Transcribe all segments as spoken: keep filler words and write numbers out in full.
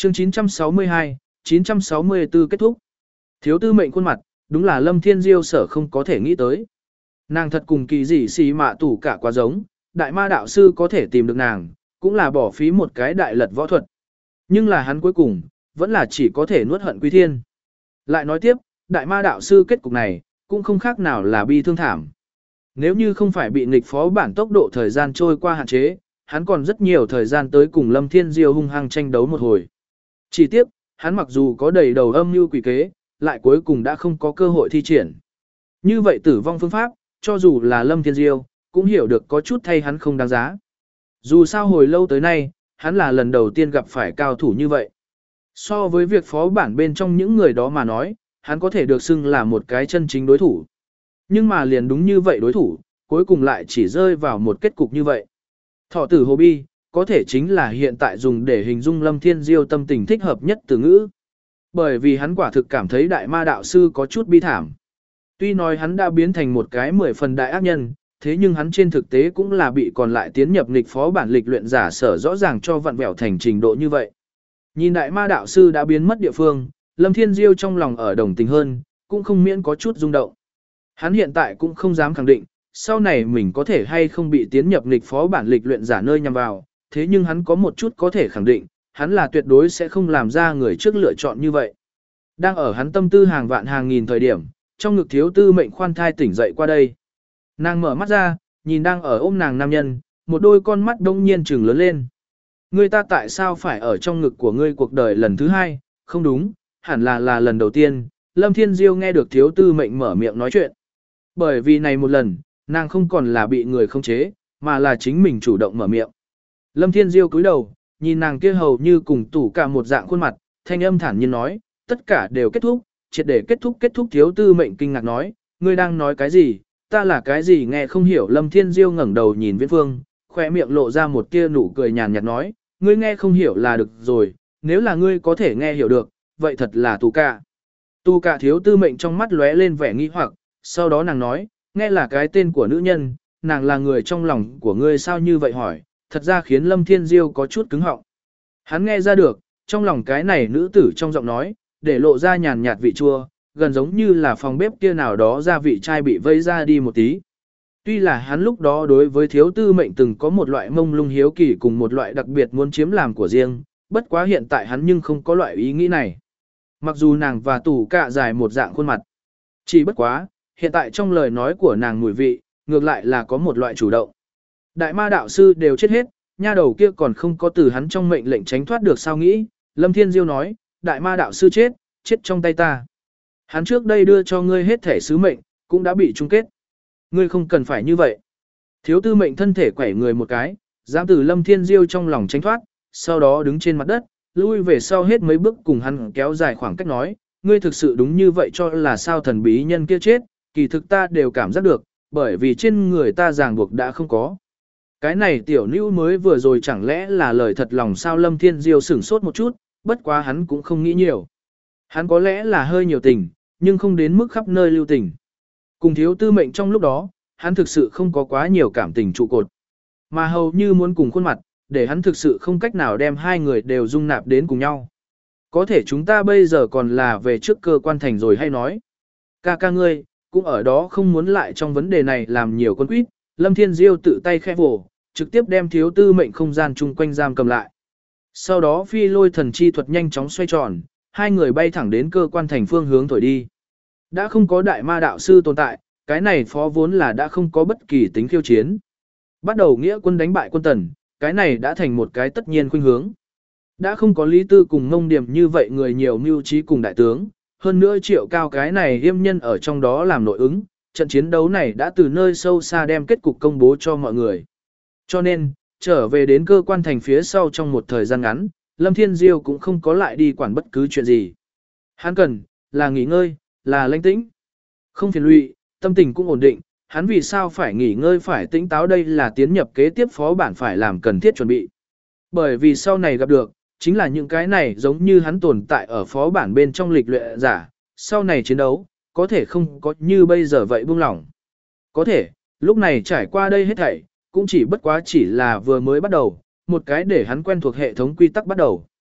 Chương chín trăm sáu mươi hai, chín trăm sáu mươi tư kết thúc. Thiếu tư mệnh khuôn mặt, đúng là Lâm Thiên Diêu sở không có thể nghĩ tới. Nàng thật cùng kỳ dị xì mạ tủ cả quá giống, đại ma đạo sư có thể tìm được nàng, cũng là bỏ phí một cái đại lật võ thuật. Nhưng là hắn cuối cùng, vẫn là chỉ có thể nuốt hận quý thiên. Lại nói tiếp, đại ma đạo sư kết cục này, cũng không khác nào là bi thương thảm. Nếu như không phải bị nghịch phó bản tốc độ thời gian trôi qua hạn chế, hắn còn rất nhiều thời gian tới cùng Lâm Thiên Diêu hung hăng tranh đấu một hồi. Chỉ tiếc, hắn mặc dù có đầy đầu âm mưu quỷ kế, lại cuối cùng đã không có cơ hội thi triển. Như vậy tử vong phương pháp, cho dù là Lâm Thiên Diêu, cũng hiểu được có chút thay hắn không đáng giá. Dù sao hồi lâu tới nay, hắn là lần đầu tiên gặp phải cao thủ như vậy. So với việc phó bản bên trong những người đó mà nói, hắn có thể được xưng là một cái chân chính đối thủ. Nhưng mà liền đúng như vậy đối thủ, cuối cùng lại chỉ rơi vào một kết cục như vậy. Thọ tử hồ bi, có thể chính là hiện tại dùng để hình dung Lâm Thiên Diêu tâm tình thích hợp nhất từ ngữ. Bởi vì hắn quả thực cảm thấy đại ma đạo sư có chút bi thảm. Tuy nói hắn đã biến thành một cái mười phần đại ác nhân, thế nhưng hắn trên thực tế cũng là bị còn lại tiến nhập nghịch phó bản lịch luyện giả sở rõ ràng cho vặn vẹo thành trình độ như vậy. Nhìn đại ma đạo sư đã biến mất địa phương, Lâm Thiên Diêu trong lòng ở đồng tình hơn, cũng không miễn có chút rung động. Hắn hiện tại cũng không dám khẳng định, sau này mình có thể hay không bị tiến nhập nghịch phó bản lịch luyện giả nơi nhằm vào, thế nhưng hắn có một chút có thể khẳng định, hắn là tuyệt đối sẽ không làm ra người trước lựa chọn như vậy. Đang ở hắn tâm tư hàng vạn hàng nghìn thời điểm, trong ngực thiếu tư mệnh khoan thai tỉnh dậy qua đây. Nàng mở mắt ra, nhìn đang ở ôm nàng nam nhân, một đôi con mắt đông nhiên trừng lớn lên. Ngươi ta tại sao phải ở trong ngực của ngươi cuộc đời lần thứ hai, không đúng, hẳn là là lần đầu tiên, Lâm Thiên Diêu nghe được thiếu tư mệnh mở miệng nói chuyện. Bởi vì này một lần, nàng không còn là bị người khống chế, mà là chính mình chủ động mở miệng. Lâm Thiên Diêu cúi đầu, nhìn nàng kia hầu như cùng tủ cả một dạng khuôn mặt, thanh âm thản nhiên nói, tất cả đều kết thúc, triệt để kết thúc kết thúc thiếu tư mệnh kinh ngạc nói, ngươi đang nói cái gì, ta là cái gì nghe không hiểu. Lâm Thiên Diêu ngẩng đầu nhìn Viễn Phương, khỏe miệng lộ ra một tia nụ cười nhàn nhạt nói, ngươi nghe không hiểu là được rồi, nếu là ngươi có thể nghe hiểu được, vậy thật là tù cả. Tù cả thiếu tư mệnh trong mắt lóe lên vẻ nghi hoặc, sau đó nàng nói, nghe là cái tên của nữ nhân, nàng là người trong lòng của ngươi sao như vậy hỏi, thật ra khiến Lâm Thiên Diêu có chút cứng họng. Hắn nghe ra được, trong lòng cái này nữ tử trong giọng nói, để lộ ra nhàn nhạt vị chua, gần giống như là phòng bếp kia nào đó gia vị chai bị vây ra đi một tí. Tuy là hắn lúc đó đối với thiếu tư mệnh từng có một loại mông lung hiếu kỳ cùng một loại đặc biệt muốn chiếm làm của riêng, bất quá hiện tại hắn nhưng không có loại ý nghĩ này. Mặc dù nàng và tủ cạ dài một dạng khuôn mặt, chỉ bất quá, hiện tại trong lời nói của nàng mùi vị, ngược lại là có một loại chủ động. Đại ma đạo sư đều chết hết, nha đầu kia còn không có từ hắn trong mệnh lệnh tránh thoát được sao nghĩ, Lâm Thiên Diêu nói, đại ma đạo sư chết, chết trong tay ta. Hắn trước đây đưa cho ngươi hết thể sứ mệnh, cũng đã bị chung kết. Ngươi không cần phải như vậy. Thiếu tư mệnh thân thể quẩy người một cái, dám từ Lâm Thiên Diêu trong lòng tránh thoát, sau đó đứng trên mặt đất, lui về sau hết mấy bước cùng hắn kéo dài khoảng cách nói, ngươi thực sự đúng như vậy cho là sao thần bí nhân kia chết, kỳ thực ta đều cảm giác được, bởi vì trên người ta ràng buộc đã không có. Cái này tiểu nữ mới vừa rồi chẳng lẽ là lời thật lòng sao. Lâm Thiên Diêu sửng sốt một chút, bất quá hắn cũng không nghĩ nhiều. Hắn có lẽ là hơi nhiều tình, nhưng không đến mức khắp nơi lưu tình. Cùng thiếu tư mệnh trong lúc đó, hắn thực sự không có quá nhiều cảm tình trụ cột. Mà hầu như muốn cùng khuôn mặt, để hắn thực sự không cách nào đem hai người đều dung nạp đến cùng nhau. Có thể chúng ta bây giờ còn là về trước cơ quan thành rồi hay nói. Ca ca ngươi, cũng ở đó không muốn lại trong vấn đề này làm nhiều con quýt. Lâm Thiên Diêu tự tay khẽ vồ, trực tiếp đem thiếu tư mệnh không gian chung quanh giam cầm lại. Sau đó phi lôi thần chi thuật nhanh chóng xoay tròn, hai người bay thẳng đến cơ quan thành phương hướng thổi đi. Đã không có đại ma đạo sư tồn tại, cái này phó vốn là đã không có bất kỳ tính khiêu chiến. Bắt đầu nghĩa quân đánh bại quân tần, cái này đã thành một cái tất nhiên khuynh hướng. Đã không có Lý Tư cùng Ngông Điểm như vậy người nhiều mưu trí cùng đại tướng, hơn nữa Triệu Cao cái này hiêm nhân ở trong đó làm nội ứng, trận chiến đấu này đã từ nơi sâu xa đem kết cục công bố cho mọi người. Cho nên, trở về đến cơ quan thành phía sau trong một thời gian ngắn, Lâm Thiên Diêu cũng không có lại đi quản bất cứ chuyện gì. Hắn cần, là nghỉ ngơi, là lãnh tĩnh. Không phiền lụy, tâm tình cũng ổn định, hắn vì sao phải nghỉ ngơi phải tĩnh táo đây là tiến nhập kế tiếp phó bản phải làm cần thiết chuẩn bị. Bởi vì sau này gặp được, chính là những cái này giống như hắn tồn tại ở phó bản bên trong lịch luyện giả, sau này chiến đấu, có thể không có như bây giờ vậy buông lỏng. Có thể, lúc này trải qua đây hết thảy, cũng chỉ bất quá chỉ là vừa mới bắt đầu, một cái để hắn quen thuộc hệ thống quy tắc bắt đầu.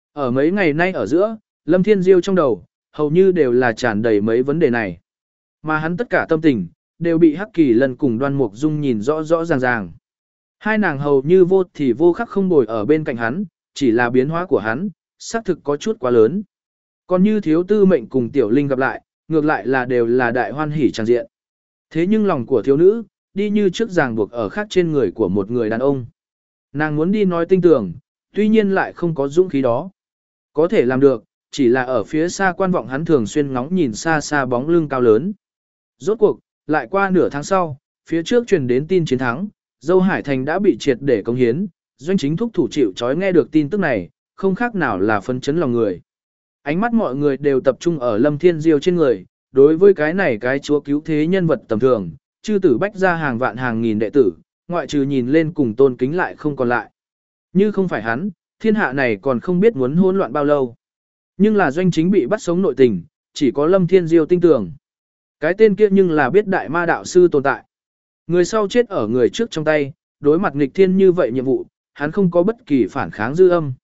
Ở mấy ngày nay ở giữa, Lâm Thiên Diêu trong đầu, hầu như đều là tràn đầy mấy vấn đề này. Mà hắn tất cả tâm tình, đều bị Hắc Kỳ Lân cùng Đoan Mục Dung nhìn rõ rõ ràng ràng. Hai nàng hầu như vô thì vô khắc không bồi ở bên cạnh hắn, chỉ là biến hóa của hắn, xác thực có chút quá lớn. Còn như thiếu tư mệnh cùng tiểu linh gặp lại, ngược lại là đều là đại hoan hỉ tràn diện. Thế nhưng lòng của thiếu nữ, đi như trước ràng buộc ở khác trên người của một người đàn ông. Nàng muốn đi nói tinh tưởng, tuy nhiên lại không có dũng khí đó. Có thể làm được, chỉ là ở phía xa quan vọng hắn thường xuyên ngóng nhìn xa xa bóng lưng cao lớn. Rốt cuộc, lại qua nửa tháng sau, phía trước truyền đến tin chiến thắng, Dâu Hải Thành đã bị triệt để công hiến, doanh chính thúc thủ chịu trói nghe được tin tức này, không khác nào là phấn chấn lòng người. Ánh mắt mọi người đều tập trung ở Lâm Thiên Diêu trên người, đối với cái này cái chúa cứu thế nhân vật tầm thường, chư tử bách ra hàng vạn hàng nghìn đệ tử, ngoại trừ nhìn lên cùng tôn kính lại không còn lại. Như không phải hắn, thiên hạ này còn không biết muốn hỗn loạn bao lâu. Nhưng là doanh chính bị bắt sống nội tình, chỉ có Lâm Thiên Diêu tin tưởng. Cái tên kia nhưng là biết đại ma đạo sư tồn tại. Người sau chết ở người trước trong tay, đối mặt nghịch thiên như vậy nhiệm vụ, hắn không có bất kỳ phản kháng dư âm.